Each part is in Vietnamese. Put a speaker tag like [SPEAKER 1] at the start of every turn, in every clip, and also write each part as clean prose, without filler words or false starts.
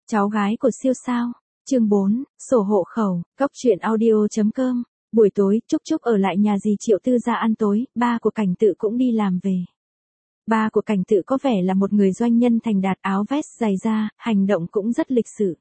[SPEAKER 1] Cháu gái của siêu sao. Chương 4, sổ hộ khẩu, góc truyện audio.com. Buổi tối, Trúc Trúc ở lại nhà dì Triệu Tư gia ăn tối, ba của Cảnh Tự cũng đi làm về. Ba của Cảnh Tự có vẻ là một người doanh nhân thành đạt, áo vest dày da, hành động cũng rất lịch sự.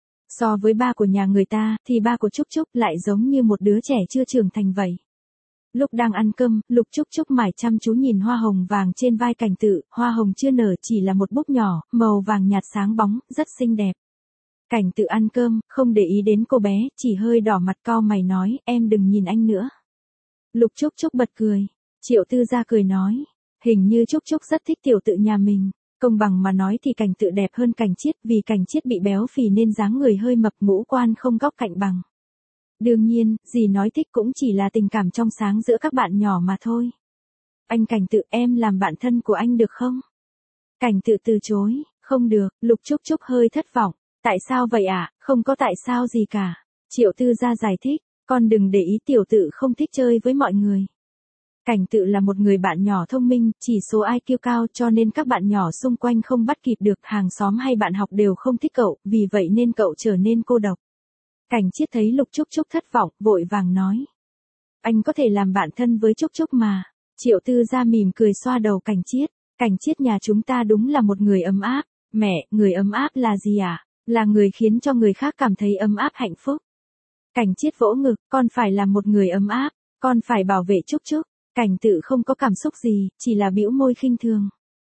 [SPEAKER 1] So với ba của nhà người ta, thì ba của Trúc Trúc lại giống như một đứa trẻ chưa trưởng thành vậy. Lúc đang ăn cơm, Lục Trúc Trúc mải chăm chú nhìn hoa hồng vàng trên vai Cảnh Tự, hoa hồng chưa nở chỉ là một búp nhỏ, màu vàng nhạt sáng bóng, rất xinh đẹp. Cảnh Tự ăn cơm, không để ý đến cô bé, chỉ hơi đỏ mặt cau mày nói, em đừng nhìn anh nữa. Lục Trúc Trúc bật cười. Triệu Tư gia cười nói, hình như Trúc Trúc rất thích tiểu Tự nhà mình. Công bằng mà nói thì Cảnh Tự đẹp hơn Cảnh Chiết, vì Cảnh Chiết bị béo phì nên dáng người hơi mập, ngũ quan không góc cạnh bằng. Đương nhiên, dì nói thích cũng chỉ là tình cảm trong sáng giữa các bạn nhỏ mà thôi. Anh Cảnh Tự, em làm bạn thân của anh được không? Cảnh Tự từ chối, không được. Lục Trúc Trúc hơi thất vọng. Tại sao vậy ạ? Không có tại sao gì cả. Triệu Tư gia giải thích, con đừng để ý tiểu Tự không thích chơi với mọi người. Cảnh Tự là một người bạn nhỏ thông minh, chỉ số IQ cao cho nên các bạn nhỏ xung quanh không bắt kịp được, hàng xóm hay bạn học đều không thích cậu, vì vậy nên cậu trở nên cô độc. Cảnh Chiết thấy Lục Trúc Trúc thất vọng, vội vàng nói. Anh có thể làm bạn thân với Trúc Trúc mà. Triệu Tư gia mỉm cười xoa đầu Cảnh Chiết. Cảnh Chiết nhà chúng ta đúng là một người ấm áp. Mẹ, người ấm áp là gì ạ? Là người khiến cho người khác cảm thấy ấm áp hạnh phúc. Cảnh Chiết vỗ ngực, con phải là một người ấm áp, con phải bảo vệ Trúc Trúc. Cảnh Tự không có cảm xúc gì, chỉ là bĩu môi khinh thường.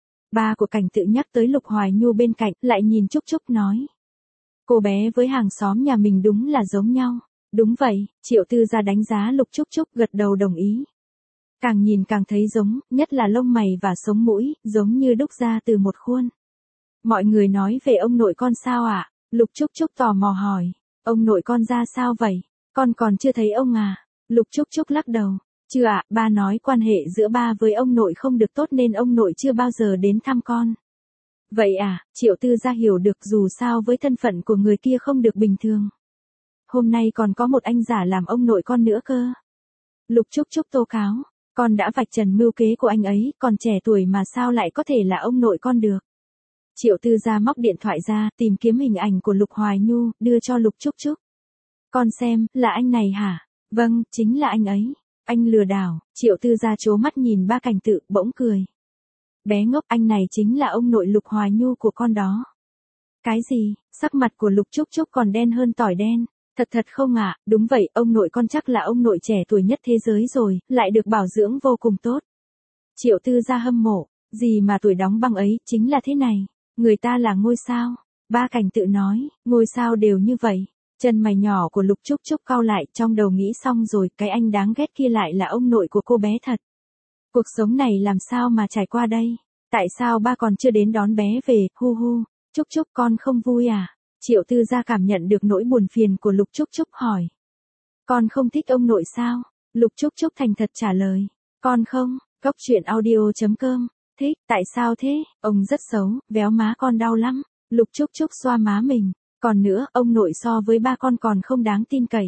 [SPEAKER 1] Ba của Cảnh Tự nhắc tới Lục Hoài Nhu bên cạnh, lại nhìn Trúc Trúc nói. Cô bé với hàng xóm nhà mình đúng là giống nhau. Đúng vậy, Triệu Tư gia đánh giá Lục Trúc Trúc, gật đầu đồng ý. Càng nhìn càng thấy giống, nhất là lông mày và sống mũi, giống như đúc ra từ một khuôn. Mọi người nói về ông nội con sao ạ? Lục Trúc Trúc tò mò hỏi. Ông nội con ra sao vậy? Con còn chưa thấy ông à? Lục Trúc Trúc lắc đầu. Chưa ạ, ba nói quan hệ giữa ba với ông nội không được tốt nên ông nội chưa bao giờ đến thăm con. Vậy à, Triệu Tư gia hiểu được, dù sao với thân phận của người kia không được bình thường. Hôm nay còn có một anh giả làm ông nội con nữa cơ. Lục Trúc Trúc tố cáo, con đã vạch trần mưu kế của anh ấy, còn trẻ tuổi mà sao lại có thể là ông nội con được. Triệu Tư gia móc điện thoại ra, tìm kiếm hình ảnh của Lục Hoài Nhu, đưa cho Lục Trúc Trúc. Con xem, là anh này hả? Vâng, chính là anh ấy. Anh lừa đảo. Triệu Tư gia trố mắt nhìn ba Cảnh Tự, bỗng cười. Bé ngốc, anh này chính là ông nội Lục Hoài Nhu của con đó. Cái gì? Sắc mặt của Lục Trúc Trúc còn đen hơn tỏi đen. Thật không ạ? Đúng vậy, ông nội con chắc là ông nội trẻ tuổi nhất thế giới rồi, lại được bảo dưỡng vô cùng tốt. Triệu Tư gia hâm mộ. Gì mà tuổi đóng băng ấy, chính là thế này. Người ta là ngôi sao. Ba Cảnh Tự nói, ngôi sao đều như vậy. Chân mày nhỏ của Lục Trúc Trúc cau lại, trong đầu nghĩ xong rồi, cái anh đáng ghét kia lại là ông nội của cô bé thật. Cuộc sống này làm sao mà trải qua đây? Tại sao ba còn chưa đến đón bé về, hu hu? Trúc Trúc, con không vui à? Triệu Tư gia cảm nhận được nỗi buồn phiền của Lục Trúc Trúc hỏi. Con không thích ông nội sao? Lục Trúc Trúc thành thật trả lời. Con không, góc truyện audio.com. Thích, tại sao thế? Ông rất xấu, véo má con đau lắm. Lục Trúc Trúc xoa má mình. Còn nữa, ông nội so với ba con còn không đáng tin cậy.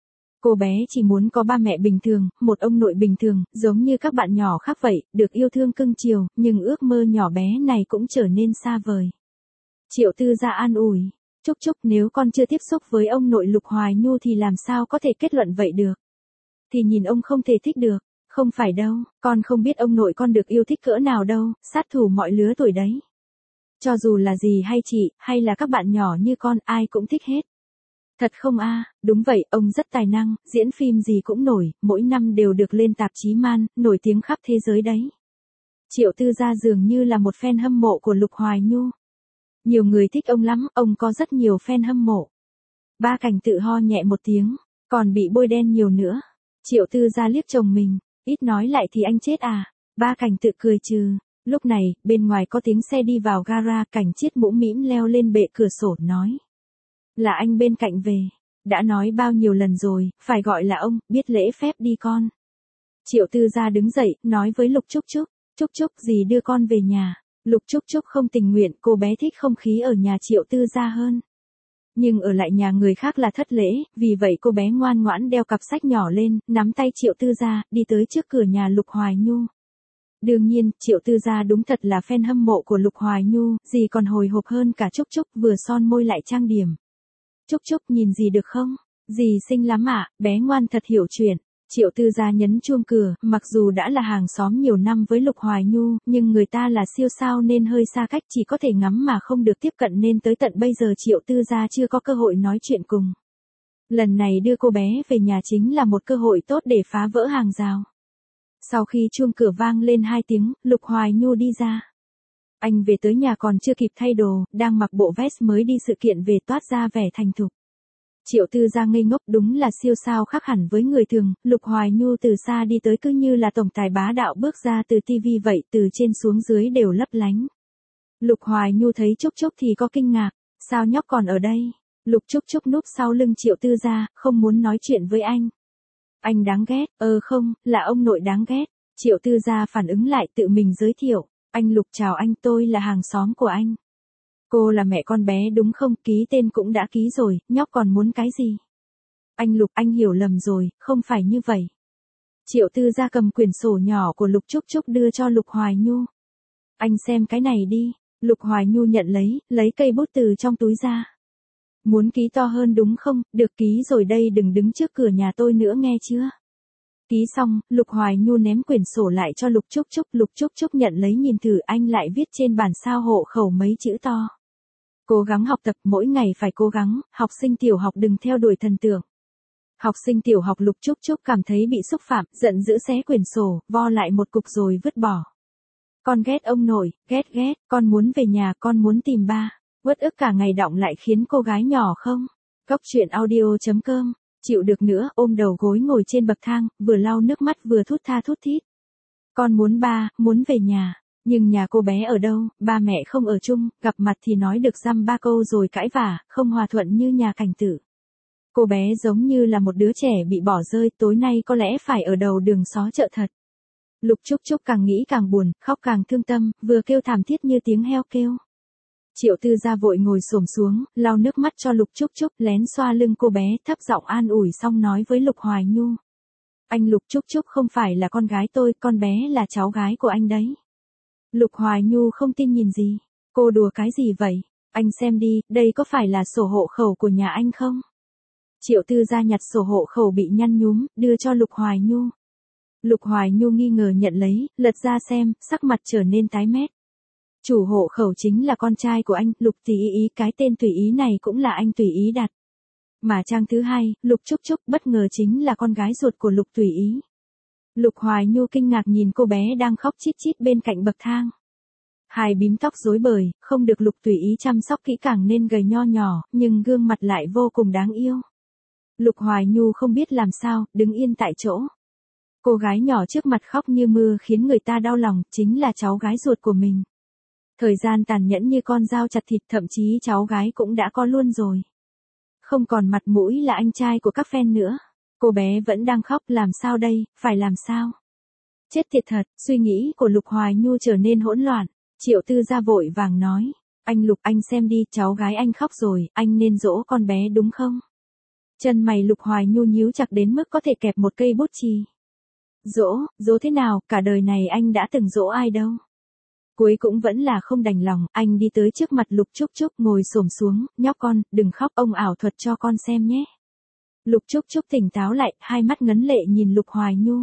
[SPEAKER 1] Cô bé chỉ muốn có ba mẹ bình thường, một ông nội bình thường, giống như các bạn nhỏ khác vậy, được yêu thương cưng chiều, nhưng ước mơ nhỏ bé này cũng trở nên xa vời. Triệu Tư gia an ủi. Trúc Trúc, nếu con chưa tiếp xúc với ông nội Lục Hoài Nhu thì làm sao có thể kết luận vậy được? Thì nhìn ông không thể thích được. Không phải đâu, con không biết ông nội con được yêu thích cỡ nào đâu, sát thủ mọi lứa tuổi đấy. Cho dù là dì hay chị, hay là các bạn nhỏ như con, ai cũng thích hết. Thật không a? Đúng vậy, ông rất tài năng, diễn phim gì cũng nổi, mỗi năm đều được lên tạp chí Man, nổi tiếng khắp thế giới đấy. Triệu Tư gia dường như là một fan hâm mộ của Lục Hoài Nhu. Nhiều người thích ông lắm, ông có rất nhiều fan hâm mộ. Ba Cảnh Tự ho nhẹ một tiếng, còn bị bôi đen nhiều nữa. Triệu Tư gia liếc chồng mình, ít nói lại thì anh chết à? Ba Cảnh Tự cười trừ. Lúc này, bên ngoài có tiếng xe đi vào gara, Cảnh Chiết mũm mĩm leo lên bệ cửa sổ nói. Là anh bên cạnh về. Đã nói bao nhiêu lần rồi, phải gọi là ông, biết lễ phép đi con. Triệu Tư gia đứng dậy, nói với Lục Trúc Trúc. Trúc Trúc, dì đưa con về nhà. Lục Trúc Trúc không tình nguyện, cô bé thích không khí ở nhà Triệu Tư gia hơn. Nhưng ở lại nhà người khác là thất lễ, vì vậy cô bé ngoan ngoãn đeo cặp sách nhỏ lên, nắm tay Triệu Tư gia, đi tới trước cửa nhà Lục Hoài Nhu. Đương nhiên, Triệu Tư Gia đúng thật là fan hâm mộ của Lục Hoài Nhu, gì còn hồi hộp hơn cả Trúc Trúc vừa son môi lại trang điểm. Trúc Trúc nhìn gì được không? Dì xinh lắm ạ, bé ngoan thật hiểu chuyện. Triệu Tư Gia nhấn chuông cửa, mặc dù đã là hàng xóm nhiều năm với Lục Hoài Nhu, nhưng người ta là siêu sao nên hơi xa cách chỉ có thể ngắm mà không được tiếp cận nên tới tận bây giờ Triệu Tư Gia chưa có cơ hội nói chuyện cùng. Lần này đưa cô bé về nhà chính là một cơ hội tốt để phá vỡ hàng rào. Sau khi chuông cửa vang lên 2 tiếng, Lục Hoài Nhu đi ra. Anh về tới nhà còn chưa kịp thay đồ, đang mặc bộ vest mới đi sự kiện về toát ra vẻ thành thục. Triệu Tư Gia ngây ngốc, đúng là siêu sao khác hẳn với người thường, Lục Hoài Nhu từ xa đi tới cứ như là tổng tài bá đạo bước ra từ tivi vậy, từ trên xuống dưới đều lấp lánh. Lục Hoài Nhu thấy Trúc Trúc thì có kinh ngạc, sao nhóc còn ở đây? Lục Trúc Trúc núp sau lưng Triệu Tư Gia, không muốn nói chuyện với anh. Anh đáng ghét, không, là ông nội đáng ghét. Triệu Tư Gia phản ứng lại tự mình giới thiệu, anh Lục chào anh, tôi là hàng xóm của anh. Cô là mẹ con bé đúng không, ký tên cũng đã ký rồi, nhóc còn muốn cái gì? Anh Lục, anh hiểu lầm rồi, không phải như vậy. Triệu Tư Gia cầm quyển sổ nhỏ của Lục Trúc Trúc đưa cho Lục Hoài Nhu. Anh xem cái này đi. Lục Hoài Nhu nhận lấy cây bút từ trong túi ra. Muốn ký to hơn đúng không, được ký rồi đây, đừng đứng trước cửa nhà tôi nữa nghe chưa? Ký xong, Lục Hoài Nhu ném quyển sổ lại cho Lục Trúc Trúc. Lục Trúc Trúc nhận lấy nhìn thử, anh lại viết trên bản sao hộ khẩu mấy chữ to. Cố gắng học tập, mỗi ngày phải cố gắng, học sinh tiểu học đừng theo đuổi thần tượng. Học sinh tiểu học. Lục Trúc Trúc cảm thấy bị xúc phạm, giận dữ xé quyển sổ, vo lại một cục rồi vứt bỏ. Con ghét ông nội, ghét, con muốn về nhà, con muốn tìm ba. Uất ức cả ngày đọng lại khiến cô gái nhỏ không? Cốc truyện audio.com, chịu được nữa, ôm đầu gối ngồi trên bậc thang, vừa lau nước mắt vừa thút tha thút thít. Con muốn ba, muốn về nhà. Nhưng nhà cô bé ở đâu, ba mẹ không ở chung, gặp mặt thì nói được dăm ba câu rồi cãi vả, không hòa thuận như nhà Cảnh Tử. Cô bé giống như là một đứa trẻ bị bỏ rơi, tối nay có lẽ phải ở đầu đường xó chợ thật. Lục Trúc Trúc càng nghĩ càng buồn, khóc càng thương tâm, vừa kêu thảm thiết như tiếng heo kêu. Triệu Tư Gia vội ngồi xổm xuống, lau nước mắt cho Lục Trúc Trúc, lén xoa lưng cô bé, thấp giọng an ủi xong nói với Lục Hoài Nhu. Anh Lục, Trúc Trúc không phải là con gái tôi, con bé là cháu gái của anh đấy. Lục Hoài Nhu không tin nhìn gì. Cô đùa cái gì vậy? Anh xem đi, đây có phải là sổ hộ khẩu của nhà anh không? Triệu Tư Gia nhặt sổ hộ khẩu bị nhăn nhúm, đưa cho Lục Hoài Nhu. Lục Hoài Nhu nghi ngờ nhận lấy, lật ra xem, sắc mặt trở nên tái mét. Chủ hộ khẩu chính là con trai của anh, Lục Tùy Ý, cái tên Tùy Ý này cũng là anh Tùy Ý đặt. Mà trang thứ hai, Lục Trúc Trúc bất ngờ chính là con gái ruột của Lục Tùy Ý. Lục Hoài Nhu kinh ngạc nhìn cô bé đang khóc chít chít bên cạnh bậc thang. Hai bím tóc rối bời, không được Lục Tùy Ý chăm sóc kỹ càng nên gầy nho nhỏ, nhưng gương mặt lại vô cùng đáng yêu. Lục Hoài Nhu không biết làm sao, đứng yên tại chỗ. Cô gái nhỏ trước mặt khóc như mưa khiến người ta đau lòng, chính là cháu gái ruột của mình. Thời gian tàn nhẫn như con dao chặt thịt, thậm chí cháu gái cũng đã có luôn rồi. Không còn mặt mũi là anh trai của các fan nữa. Cô bé vẫn đang khóc, làm sao đây, phải làm sao? Chết tiệt thật, suy nghĩ của Lục Hoài Nhu trở nên hỗn loạn. Triệu Tư Gia vội vàng nói, anh Lục, anh xem đi, cháu gái anh khóc rồi, anh nên dỗ con bé đúng không? Chân mày Lục Hoài Nhu nhíu chặt đến mức có thể kẹp một cây bút chì. Dỗ thế nào, cả đời này anh đã từng dỗ ai đâu. Cuối cũng vẫn là không đành lòng, anh đi tới trước mặt Lục Trúc Trúc, ngồi xổm xuống, nhóc con, đừng khóc, ông ảo thuật cho con xem nhé. Lục Trúc Trúc tỉnh táo lại, hai mắt ngấn lệ nhìn Lục Hoài Nhu.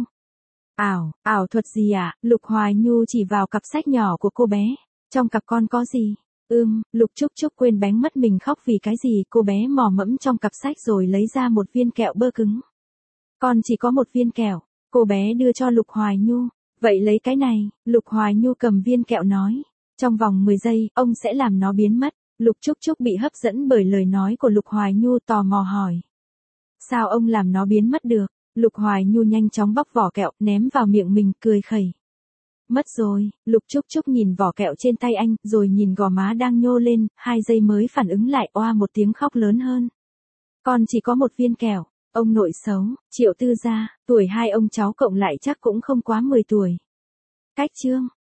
[SPEAKER 1] Ảo thuật gì ạ? Lục Hoài Nhu chỉ vào cặp sách nhỏ của cô bé. Trong cặp con có gì? Lục Trúc Trúc quên bánh mất mình khóc vì cái gì, cô bé mò mẫm trong cặp sách rồi lấy ra một viên kẹo bơ cứng. Con chỉ có một viên kẹo, cô bé đưa cho Lục Hoài Nhu. Vậy lấy cái này, Lục Hoài Nhu cầm viên kẹo nói. Trong vòng 10 giây, ông sẽ làm nó biến mất. Lục Trúc Trúc bị hấp dẫn bởi lời nói của Lục Hoài Nhu, tò mò hỏi. Sao ông làm nó biến mất được? Lục Hoài Nhu nhanh chóng bóc vỏ kẹo, ném vào miệng mình, cười khẩy. Mất rồi. Lục Trúc Trúc nhìn vỏ kẹo trên tay anh, rồi nhìn gò má đang nhô lên, 2 giây mới phản ứng lại, oa một tiếng khóc lớn hơn. Con chỉ có một viên kẹo. Ông nội xấu, Triệu Tư Gia, tuổi hai ông cháu cộng lại chắc cũng không quá 10 tuổi. Cách chương.